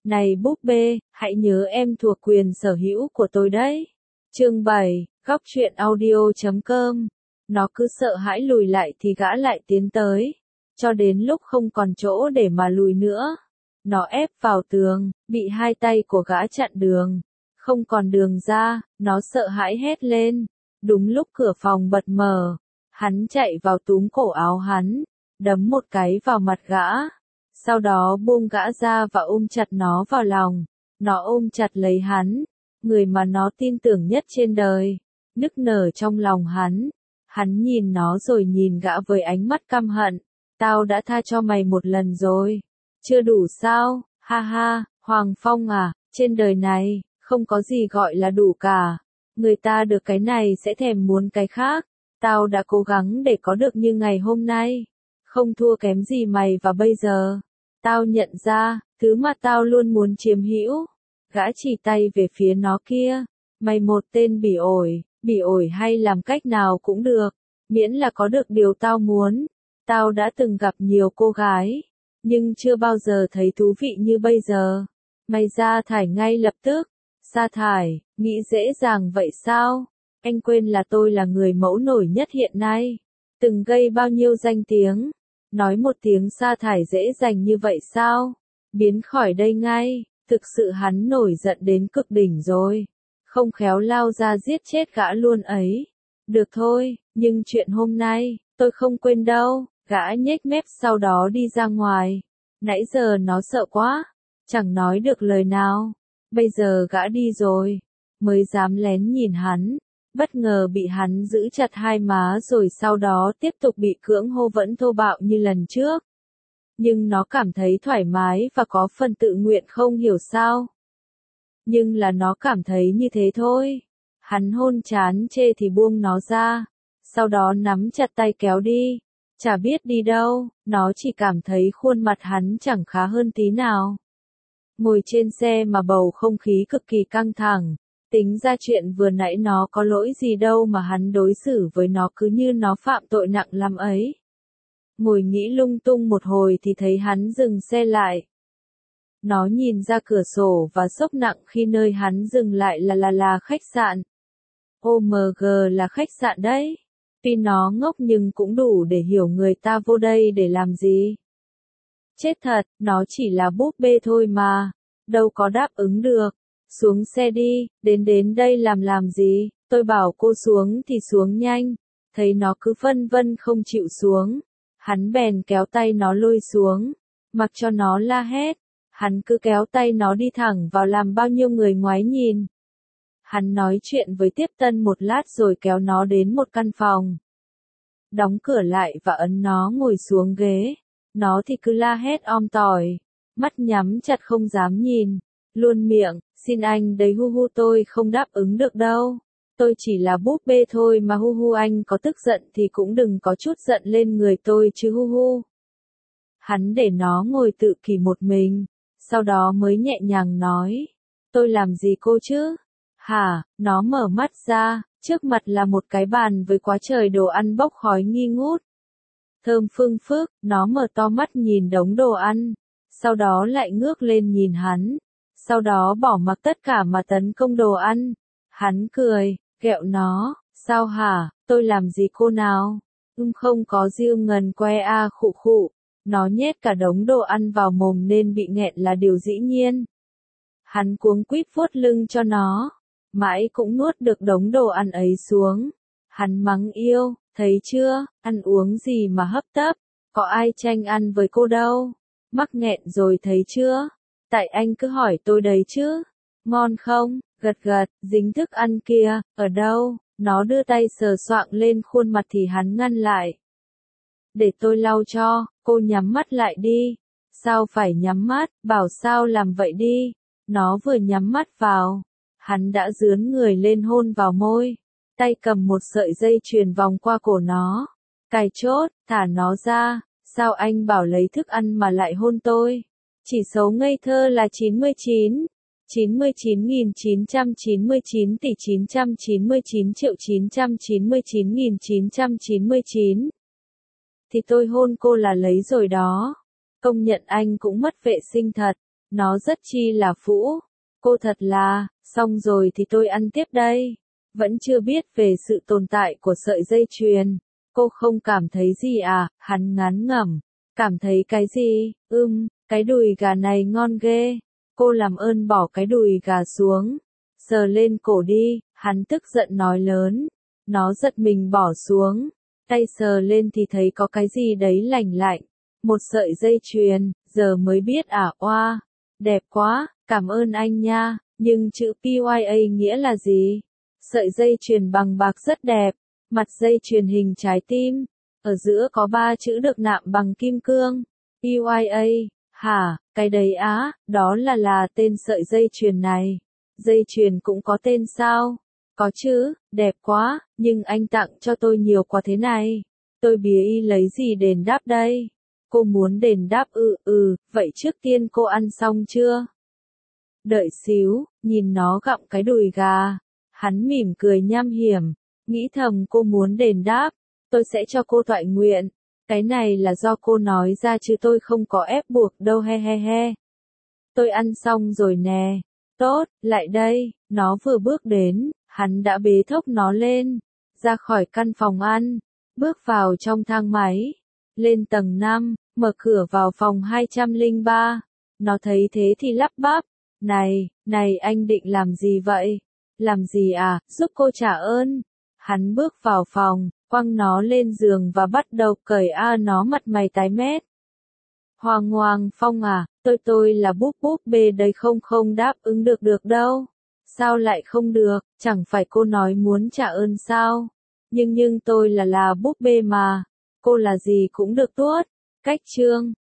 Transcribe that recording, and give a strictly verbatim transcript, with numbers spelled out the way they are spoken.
Này búp bê, hãy nhớ em thuộc quyền sở hữu của tôi đấy. Chương bảy, góc truyện audio chấm com. Nó cứ sợ hãi lùi lại thì gã lại tiến tới. Cho đến lúc không còn chỗ để mà lùi nữa. Nó ép vào tường, bị hai tay của gã chặn đường. Không còn đường ra, nó sợ hãi hét lên. Đúng lúc cửa phòng bật mở, hắn chạy vào túm cổ áo hắn, đấm một cái vào mặt gã. Sau đó buông gã ra và ôm chặt nó vào lòng. Nó ôm chặt lấy hắn, người mà nó tin tưởng nhất trên đời, nức nở trong lòng hắn. Hắn nhìn nó rồi nhìn gã với ánh mắt căm hận. Tao đã tha cho mày một lần rồi. Chưa đủ sao? Ha ha, Hoàng Phong à, trên đời này, không có gì gọi là đủ cả. Người ta được cái này sẽ thèm muốn cái khác. Tao đã cố gắng để có được như ngày hôm nay. Không thua kém gì mày và bây giờ. Tao nhận ra, thứ mà tao luôn muốn chiếm hữu. Gã chỉ tay về phía nó kia. Mày một tên bỉ ổi, bỉ ổi hay làm cách nào cũng được. Miễn là có được điều tao muốn. Tao đã từng gặp nhiều cô gái. Nhưng chưa bao giờ thấy thú vị như bây giờ. Mày sa thải ngay lập tức. Sa thải, nghĩ dễ dàng vậy sao? Anh quên là tôi là người mẫu nổi nhất hiện nay. Từng gây bao nhiêu danh tiếng. Nói một tiếng sa thải dễ dàng như vậy sao? Biến khỏi đây ngay. Thực sự hắn nổi giận đến cực đỉnh rồi. Không khéo lao ra giết chết gã luôn ấy. Được thôi, nhưng chuyện hôm nay, tôi không quên đâu. Gã nhếch mép sau đó đi ra ngoài. Nãy giờ nó sợ quá. Chẳng nói được lời nào. Bây giờ gã đi rồi. Mới dám lén nhìn hắn. Bất ngờ bị hắn giữ chặt hai má rồi sau đó tiếp tục bị cưỡng hô vẫn thô bạo như lần trước. Nhưng nó cảm thấy thoải mái và có phần tự nguyện không hiểu sao. Nhưng là nó cảm thấy như thế thôi. Hắn hôn chán chê thì buông nó ra. Sau đó nắm chặt tay kéo đi. Chả biết đi đâu, nó chỉ cảm thấy khuôn mặt hắn chẳng khá hơn tí nào. Ngồi trên xe mà bầu không khí cực kỳ căng thẳng. Tính ra chuyện vừa nãy nó có lỗi gì đâu mà hắn đối xử với nó cứ như nó phạm tội nặng lắm ấy. Ngồi nghĩ lung tung một hồi thì thấy hắn dừng xe lại. Nó nhìn ra cửa sổ và sốc nặng khi nơi hắn dừng lại là là là khách sạn. ô em giê là khách sạn đấy. Tuy nó ngốc nhưng cũng đủ để hiểu người ta vô đây để làm gì. Chết thật, nó chỉ là búp bê thôi mà. Đâu có đáp ứng được. Xuống xe đi, đến đến đây làm làm gì, tôi bảo cô xuống thì xuống nhanh. Thấy nó cứ phân vân không chịu xuống. Hắn bèn kéo tay nó lôi xuống. Mặc cho nó la hét. Hắn cứ kéo tay nó đi thẳng vào làm bao nhiêu người ngoái nhìn. Hắn nói chuyện với tiếp tân một lát rồi kéo nó đến một căn phòng. Đóng cửa lại và ấn nó ngồi xuống ghế. Nó thì cứ la hét om tòi. Mắt nhắm chặt không dám nhìn. Luôn miệng, xin anh đấy hu hu tôi không đáp ứng được đâu. Tôi chỉ là búp bê thôi mà hu hu anh có tức giận thì cũng đừng có chút giận lên người tôi chứ hu hu. Hắn để nó ngồi tự kỷ một mình. Sau đó mới nhẹ nhàng nói. Tôi làm gì cô chứ? Hả, nó mở mắt ra, trước mặt là một cái bàn với quá trời đồ ăn bốc khói nghi ngút. Thơm phưng phức, nó mở to mắt nhìn đống đồ ăn. Sau đó lại ngước lên nhìn hắn. Sau đó bỏ mặc tất cả mà tấn công đồ ăn. Hắn cười, ghẹo nó, sao hả, tôi làm gì cô nào? Ưm không có riêng ngần que a à khụ khụ. Nó nhét cả đống đồ ăn vào mồm nên bị nghẹn là điều dĩ nhiên. Hắn cuống quýt vuốt lưng cho nó. Mãi cũng nuốt được đống đồ ăn ấy xuống. Hắn mắng yêu, thấy chưa, ăn uống gì mà hấp tấp. Có ai tranh ăn với cô đâu. Mắc nghẹn rồi thấy chưa? Tại anh cứ hỏi tôi đấy chứ. Ngon không? Gật gật, dính thức ăn kia, ở đâu? Nó đưa tay sờ soạng lên khuôn mặt thì hắn ngăn lại. Để tôi lau cho, cô nhắm mắt lại đi. Sao phải nhắm mắt, bảo sao làm vậy đi. Nó vừa nhắm mắt vào. Hắn đã dướn người lên hôn vào môi. Tay cầm một sợi dây chuyền vòng qua cổ nó. Cài chốt, thả nó ra. Sao anh bảo lấy thức ăn mà lại hôn tôi? Chỉ số ngây thơ là chín mươi chín. chín mươi chín nghìn chín trăm chín mươi chín tỷ chín trăm chín mươi chín triệu chín trăm chín mươi chín nghìn chín trăm chín mươi chín. Thì tôi hôn cô là lấy rồi đó. Công nhận anh cũng mất vệ sinh thật. Nó rất chi là phũ. Cô thật là, xong rồi thì tôi ăn tiếp đây. Vẫn chưa biết về sự tồn tại của sợi dây chuyền. Cô không cảm thấy gì à? Hắn ngán ngẩm. Cảm thấy cái gì? Ưm, cái đùi gà này ngon ghê. Cô làm ơn bỏ cái đùi gà xuống. Sờ lên cổ đi, hắn tức giận nói lớn. Nó giật mình bỏ xuống. Tay sờ lên thì thấy có cái gì đấy lành lạnh. Một sợi dây chuyền, giờ mới biết à oa. Đẹp quá, cảm ơn anh nha, nhưng chữ pê i a nghĩa là gì? Sợi dây chuyền bằng bạc rất đẹp, mặt dây chuyền hình trái tim, ở giữa có ba chữ được nạm bằng kim cương. pê i a, hả, cái đấy á, đó là là tên sợi dây chuyền này. Dây chuyền cũng có tên sao? Có chứ, đẹp quá, nhưng anh tặng cho tôi nhiều quá thế này. Tôi bía y lấy gì đền đáp đây? Cô muốn đền đáp ừ, ừ, vậy trước tiên cô ăn xong chưa? Đợi xíu, nhìn nó gặm cái đùi gà. Hắn mỉm cười nham hiểm, nghĩ thầm cô muốn đền đáp, tôi sẽ cho cô toại nguyện. Cái này là do cô nói ra chứ tôi không có ép buộc đâu he he he. Tôi ăn xong rồi nè. Tốt, lại đây, nó vừa bước đến, hắn đã bế thốc nó lên, ra khỏi căn phòng ăn, bước vào trong thang máy, lên tầng năm, mở cửa vào phòng hai không ba. Nó thấy thế thì lắp bắp, này, này anh định làm gì vậy? Làm gì à, giúp cô trả ơn. Hắn bước vào phòng, quăng nó lên giường và bắt đầu cởi a nó mặt mày tái mét. Hoàng Hoàng Phong à, tôi tôi là búp búp bê đây không không đáp ứng được được đâu. Sao lại không được, chẳng phải cô nói muốn trả ơn sao? Nhưng nhưng tôi là là búp bê mà, cô là gì cũng được tuốt. Cách chương